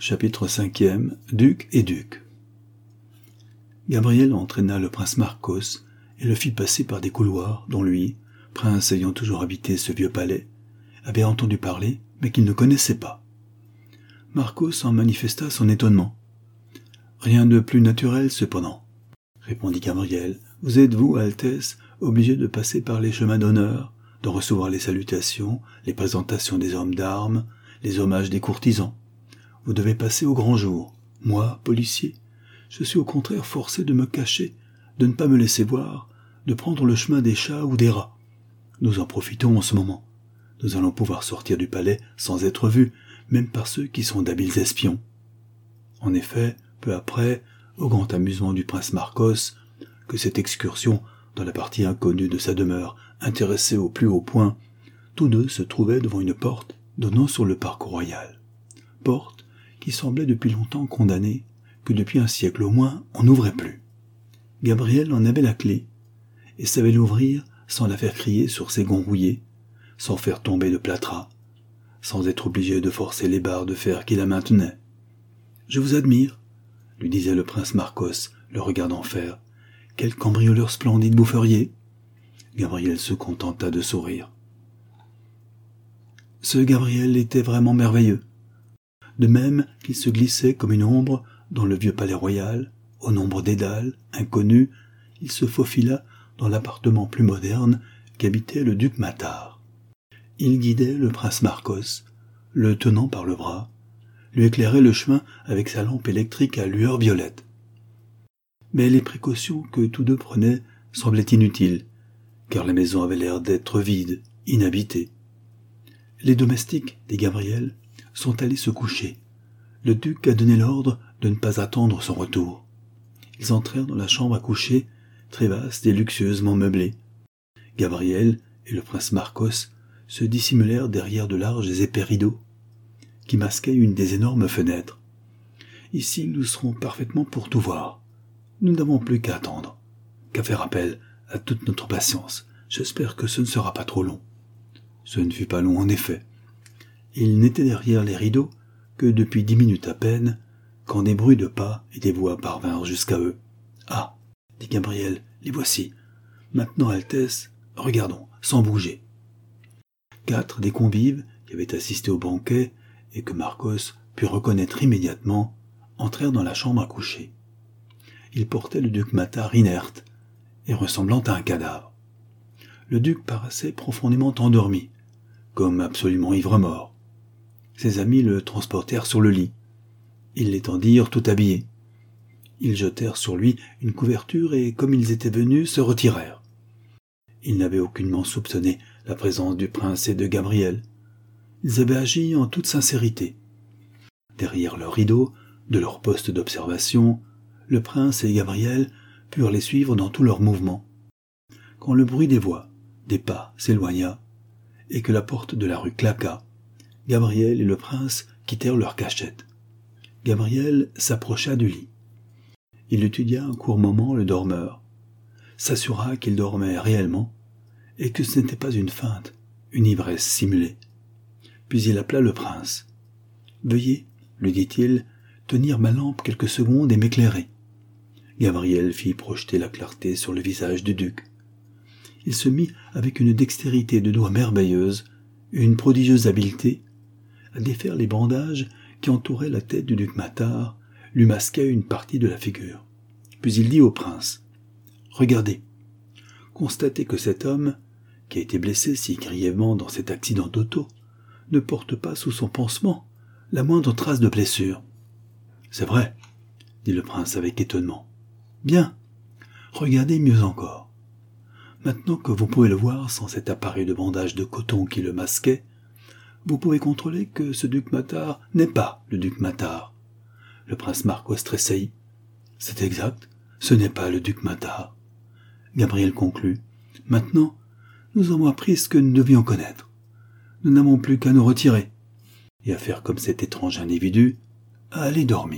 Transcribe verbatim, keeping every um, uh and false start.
Chapitre cinquième. Duc et Duc. Gabriel entraîna le prince Marcos et le fit passer par des couloirs dont lui, prince ayant toujours habité ce vieux palais, avait entendu parler mais qu'il ne connaissait pas. Marcos en manifesta son étonnement. « Rien de plus naturel cependant, » répondit Gabriel. « Vous êtes, vous, Altesse, obligé de passer par les chemins d'honneur, de recevoir les salutations, les présentations des hommes d'armes, les hommages des courtisans. Vous devez passer au grand jour. Moi, policier, je suis au contraire forcé de me cacher, de ne pas me laisser voir, de prendre le chemin des chats ou des rats. Nous en profitons en ce moment. Nous allons pouvoir sortir du palais sans être vus, même par ceux qui sont d'habiles espions. » En effet, peu après, au grand amusement du prince Marcos, que cette excursion dans la partie inconnue de sa demeure intéressait au plus haut point, tous deux se trouvaient devant une porte donnant sur le parc royal. Porte qui semblait depuis longtemps condamnée, que depuis un siècle au moins on n'ouvrait plus. Gabriel en avait la clé, et savait l'ouvrir sans la faire crier sur ses gonds rouillés, sans faire tomber de plâtras, sans être obligé de forcer les barres de fer qui la maintenaient. « Je vous admire, » lui disait le prince Marcos, le regardant faire. « Quel cambrioleur splendide vous feriez ?» Gabriel se contenta de sourire. Ce Gabriel était vraiment merveilleux. De même qu'il se glissait comme une ombre dans le vieux palais royal, au nombre dédales, inconnu, il se faufila dans l'appartement plus moderne qu'habitait le duc Mathar. Il guidait le prince Marcos, le tenant par le bras, lui éclairait le chemin avec sa lampe électrique à lueur violette. Mais les précautions que tous deux prenaient semblaient inutiles, car la maison avait l'air d'être vide, inhabitée. Les domestiques des Gabriel sont allés se coucher. Le duc a donné l'ordre de ne pas attendre son retour. Ils entrèrent dans la chambre à coucher, très vaste et luxueusement meublée. Gabriel et le prince Marcos se dissimulèrent derrière de larges et épais rideaux, qui masquaient une des énormes fenêtres. Ici, nous serons parfaitement pour tout voir. Nous n'avons plus qu'à attendre, qu'à faire appel à toute notre patience. J'espère que ce ne sera pas trop long. Ce ne fut pas long en effet. Ils n'étaient derrière les rideaux que depuis dix minutes à peine, quand des bruits de pas et des voix parvinrent jusqu'à eux. « Ah » dit Gabriel, « les voici. Maintenant, Altesse, regardons, sans bouger. » Quatre des convives qui avaient assisté au banquet et que Marcos put reconnaître immédiatement entrèrent dans la chambre à coucher. Ils portaient le duc Mathar inerte et ressemblant à un cadavre. Le duc paraissait profondément endormi, comme absolument ivre-mort. Ses amis le transportèrent sur le lit. Ils l'étendirent tout habillé. Ils jetèrent sur lui une couverture et, comme ils étaient venus, se retirèrent. Ils n'avaient aucunement soupçonné la présence du prince et de Gabriel. Ils avaient agi en toute sincérité. Derrière leurs rideaux, de leur poste d'observation, le prince et Gabriel purent les suivre dans tous leurs mouvements. Quand le bruit des voix, des pas s'éloigna, et que la porte de la rue claqua, Gabriel et le prince quittèrent leur cachette. Gabriel s'approcha du lit. Il étudia un court moment le dormeur, s'assura qu'il dormait réellement, et que ce n'était pas une feinte, une ivresse simulée. Puis il appela le prince. « Veuillez, lui dit-il, tenir ma lampe quelques secondes et m'éclairer. » Gabriel fit projeter la clarté sur le visage du duc. Il se mit avec une dextérité de doigts merveilleuse, une prodigieuse habileté, à défaire les bandages qui entouraient la tête du duc Mathar, lui masquaient une partie de la figure. Puis il dit au prince, « Regardez, constatez que cet homme, qui a été blessé si grièvement dans cet accident d'auto, ne porte pas sous son pansement la moindre trace de blessure. »« C'est vrai, » dit le prince avec étonnement. « Bien, regardez mieux encore. Maintenant que vous pouvez le voir sans cet appareil de bandage de coton qui le masquait, vous pouvez contrôler que ce duc Mathar n'est pas le duc Mathar. » Le prince Marcos tressaillit. « C'est exact, ce n'est pas le duc Mathar. » Gabriel conclut. « Maintenant, nous avons appris ce que nous devions connaître. Nous n'avons plus qu'à nous retirer et à faire comme cet étrange individu, à aller dormir. »